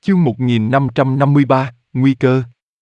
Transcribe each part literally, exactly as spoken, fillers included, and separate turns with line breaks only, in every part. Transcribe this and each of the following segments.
Chương một nghìn năm trăm năm mươi ba, Nguy cơ.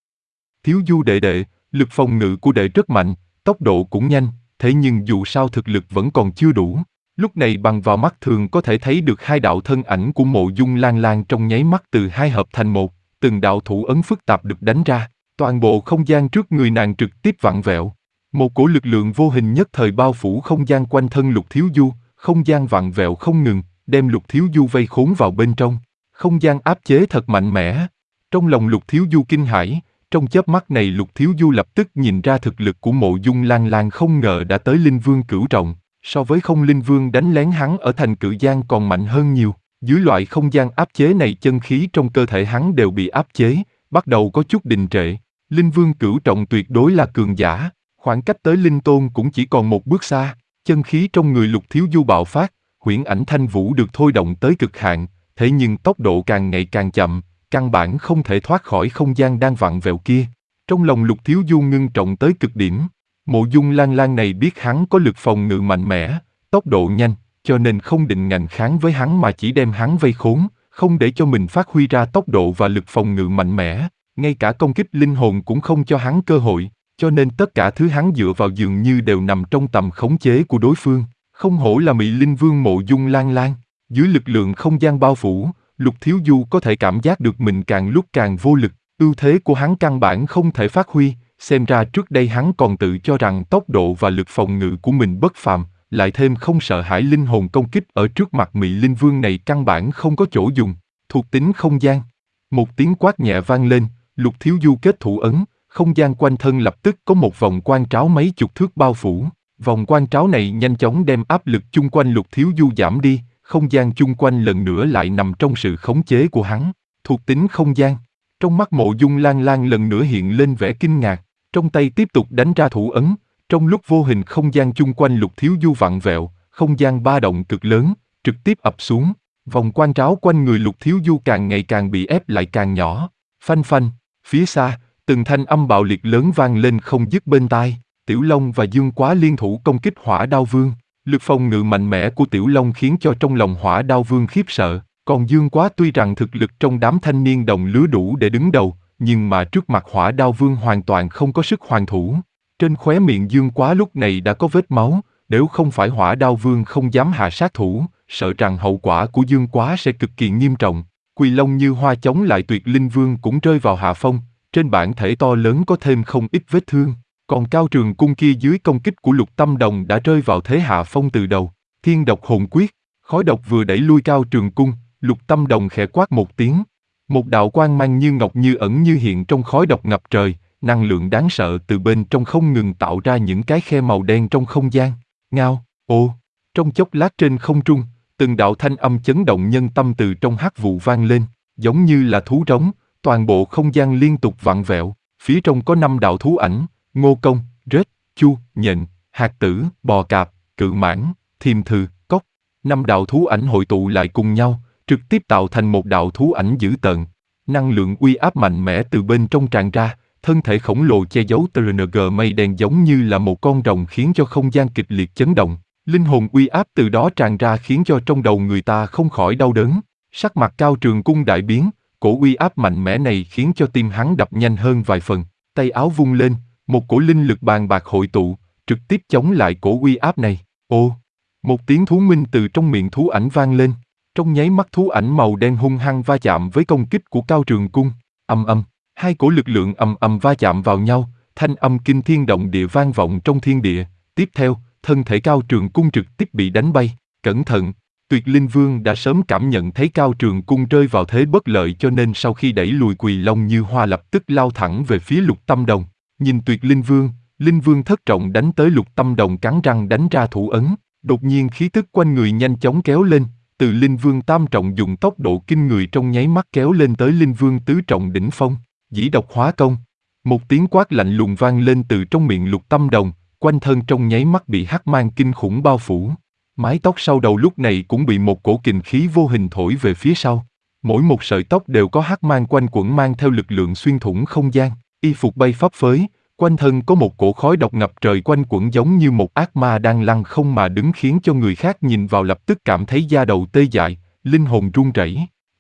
Thiếu Du đệ đệ, lực phòng ngự của đệ rất mạnh, tốc độ cũng nhanh, thế nhưng dù sao thực lực vẫn còn chưa đủ. Lúc này bằng vào mắt thường có thể thấy được hai đạo thân ảnh của Mộ Dung Lan Lan trong nháy mắt từ hai hợp thành một, từng đạo thủ ấn phức tạp được đánh ra, toàn bộ không gian trước người nàng trực tiếp vặn vẹo. Một cổ lực lượng vô hình nhất thời bao phủ không gian quanh thân Lục Thiếu Du, không gian vặn vẹo không ngừng, đem Lục Thiếu Du vây khốn vào bên trong. Không gian áp chế thật mạnh mẽ. Trong lòng Lục Thiếu Du kinh hãi, trong chớp mắt này Lục Thiếu Du lập tức nhìn ra thực lực của Mộ Dung Lan Lan không ngờ đã tới Linh Vương cửu trọng, so với không Linh Vương đánh lén hắn ở thành Cự Giang còn mạnh hơn nhiều. Dưới loại không gian áp chế này chân khí trong cơ thể hắn đều bị áp chế, bắt đầu có chút đình trệ. Linh Vương cửu trọng tuyệt đối là cường giả, khoảng cách tới Linh Tôn cũng chỉ còn một bước xa. Chân khí trong người Lục Thiếu Du bạo phát, huyễn ảnh thanh vũ được thôi động tới cực hạn, thế nhưng tốc độ càng ngày càng chậm, căn bản không thể thoát khỏi không gian đang vặn vẹo kia. Trong lòng Lục Thiếu Du ngưng trọng tới cực điểm. Mộ Dung Lan Lan này biết hắn có lực phòng ngự mạnh mẽ, tốc độ nhanh, cho nên không định ngạnh kháng với hắn mà chỉ đem hắn vây khốn, không để cho mình phát huy ra tốc độ và lực phòng ngự mạnh mẽ. Ngay cả công kích linh hồn cũng không cho hắn cơ hội, cho nên tất cả thứ hắn dựa vào dường như đều nằm trong tầm khống chế của đối phương. Không hổ là Mị Linh Vương Mộ Dung Lan Lan. Dưới lực lượng không gian bao phủ, Lục Thiếu Du có thể cảm giác được mình càng lúc càng vô lực, ưu thế của hắn căn bản không thể phát huy, xem ra trước đây hắn còn tự cho rằng tốc độ và lực phòng ngự của mình bất phàm, lại thêm không sợ hãi linh hồn công kích ở trước mặt Mị Linh Vương này căn bản không có chỗ dùng. Thuộc tính không gian. Một tiếng quát nhẹ vang lên, Lục Thiếu Du kết thủ ấn, không gian quanh thân lập tức có một vòng quang tráo mấy chục thước bao phủ. Vòng quang tráo này nhanh chóng đem áp lực chung quanh Lục Thiếu Du giảm đi, không gian chung quanh lần nữa lại nằm trong sự khống chế của hắn. Thuộc tính không gian. Trong mắt Mộ Dung Lan Lan lần nữa hiện lên vẻ kinh ngạc, trong tay tiếp tục đánh ra thủ ấn, trong lúc vô hình không gian chung quanh Lục Thiếu Du vặn vẹo, không gian ba động cực lớn, trực tiếp ập xuống. Vòng quang tráo quanh người Lục Thiếu Du càng ngày càng bị ép lại càng nhỏ. Phanh phanh, phía xa, từng thanh âm bạo liệt lớn vang lên không dứt bên tai. Tiểu Long và Dương Quá liên thủ công kích Hỏa Đao Vương. Lực phòng ngự mạnh mẽ của Tiểu Long khiến cho trong lòng Hỏa Đao Vương khiếp sợ, còn Dương Quá tuy rằng thực lực trong đám thanh niên đồng lứa đủ để đứng đầu, nhưng mà trước mặt Hỏa Đao Vương hoàn toàn không có sức hoàn thủ. Trên khóe miệng Dương Quá lúc này đã có vết máu, nếu không phải Hỏa Đao Vương không dám hạ sát thủ, sợ rằng hậu quả của Dương Quá sẽ cực kỳ nghiêm trọng. Quỳ Long Như Hoa chống lại Tuyệt Linh Vương cũng rơi vào hạ phong, trên bản thể to lớn có thêm không ít vết thương. Còn Cao Trường Cung kia dưới công kích của Lục Tâm Đồng đã rơi vào thế hạ phong từ đầu. Thiên độc hồn quyết, khói độc vừa đẩy lui Cao Trường Cung, Lục Tâm Đồng khẽ quát một tiếng. Một đạo quang mang như ngọc như ẩn như hiện trong khói độc ngập trời, năng lượng đáng sợ từ bên trong không ngừng tạo ra những cái khe màu đen trong không gian. Ngao, ô, trong chốc lát trên không trung, từng đạo thanh âm chấn động nhân tâm từ trong hắc vụ vang lên, giống như là thú rống, toàn bộ không gian liên tục vặn vẹo. Phía trong có năm đạo thú ảnh, Ngô Công, Rết, Chu, Nhện, Hạt Tử, Bò Cạp, Cự Mãng, Thiềm Thừ, Cốc. Năm đạo thú ảnh hội tụ lại cùng nhau, trực tiếp tạo thành một đạo thú ảnh dữ tợn. Năng lượng uy áp mạnh mẽ từ bên trong tràn ra, thân thể khổng lồ che giấu tê en giê mây đen giống như là một con rồng khiến cho không gian kịch liệt chấn động. Linh hồn uy áp từ đó tràn ra khiến cho trong đầu người ta không khỏi đau đớn. Sắc mặt Cao Trường Cung đại biến, cổ uy áp mạnh mẽ này khiến cho tim hắn đập nhanh hơn vài phần. Tay áo vung lên, một cổ linh lực bàn bạc hội tụ, trực tiếp chống lại cổ uy áp này. Ô, một tiếng thú minh từ trong miệng thú ảnh vang lên. Trong nháy mắt thú ảnh màu đen hung hăng va chạm với công kích của Cao Trường Cung. Ầm ầm, hai cổ lực lượng ầm ầm va chạm vào nhau, thanh âm kinh thiên động địa vang vọng trong thiên địa. Tiếp theo, thân thể Cao Trường Cung trực tiếp bị đánh bay. Cẩn thận, Tuyệt Linh Vương đã sớm cảm nhận thấy Cao Trường Cung rơi vào thế bất lợi cho nên sau khi đẩy lùi Quỳ Long Như Hoa lập tức lao thẳng về phía Lục Tâm Đồng. Nhìn Tuyệt Linh Vương, Linh Vương thất trọng đánh tới Lục Tâm Đồng cắn răng đánh ra thủ ấn. Đột nhiên khí tức quanh người nhanh chóng kéo lên, từ Linh Vương tam trọng dùng tốc độ kinh người trong nháy mắt kéo lên tới Linh Vương tứ trọng đỉnh phong. Dĩ độc hóa công. Một tiếng quát lạnh lùng vang lên từ trong miệng Lục Tâm Đồng, quanh thân trong nháy mắt bị hắc mang kinh khủng bao phủ. Mái tóc sau đầu lúc này cũng bị một cổ kình khí vô hình thổi về phía sau. Mỗi một sợi tóc đều có hắc mang quanh quẩn mang theo lực lượng xuyên thủng không gian. Y phục bay phấp phới, quanh thân có một cổ khói độc ngập trời quanh quẩn giống như một ác ma đang lăng không mà đứng khiến cho người khác nhìn vào lập tức cảm thấy da đầu tê dại, linh hồn run rẩy.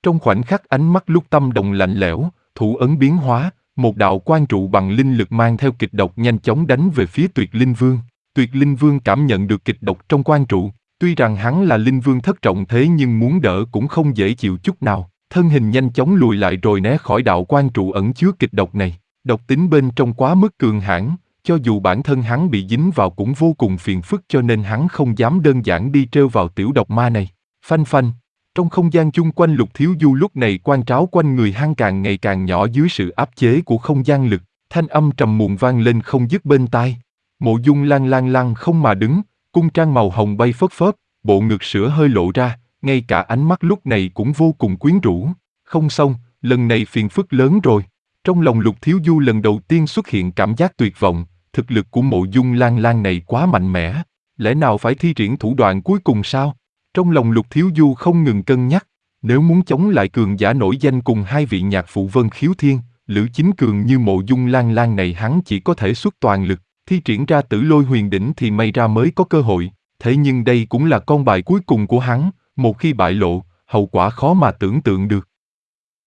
Trong khoảnh khắc ánh mắt Lúc Tâm Đồng lạnh lẽo, thủ ấn biến hóa, một đạo quan trụ bằng linh lực mang theo kịch độc nhanh chóng đánh về phía Tuyệt Linh Vương. Tuyệt Linh Vương cảm nhận được kịch độc trong quan trụ, tuy rằng hắn là linh vương thất trọng thế nhưng muốn đỡ cũng không dễ chịu chút nào, thân hình nhanh chóng lùi lại rồi né khỏi đạo quan trụ ẩn chứa kịch độc này. Độc tính bên trong quá mức cường hãn, cho dù bản thân hắn bị dính vào cũng vô cùng phiền phức cho nên hắn không dám đơn giản đi trêu vào tiểu độc ma này. Phanh phanh, trong không gian chung quanh Lục Thiếu Du lúc này quan tráo quanh người hắn càng ngày càng nhỏ dưới sự áp chế của không gian lực, thanh âm trầm muộn vang lên không dứt bên tai. Mộ Dung Lan Lan lăng không mà đứng, cung trang màu hồng bay phất phớt, bộ ngực sữa hơi lộ ra, ngay cả ánh mắt lúc này cũng vô cùng quyến rũ. Không xong, lần này phiền phức lớn rồi. Trong lòng Lục Thiếu Du lần đầu tiên xuất hiện cảm giác tuyệt vọng, thực lực của Mộ Dung Lan Lan này quá mạnh mẽ, lẽ nào phải thi triển thủ đoạn cuối cùng sao? Trong lòng Lục Thiếu Du không ngừng cân nhắc, nếu muốn chống lại cường giả nổi danh cùng hai vị nhạc phụ Vân Khiếu Thiên, Lữ Chính Cường như Mộ Dung Lan Lan này hắn chỉ có thể xuất toàn lực, thi triển ra Tử Lôi Huyền Đỉnh thì may ra mới có cơ hội, thế nhưng đây cũng là con bài cuối cùng của hắn, một khi bại lộ, hậu quả khó mà tưởng tượng được.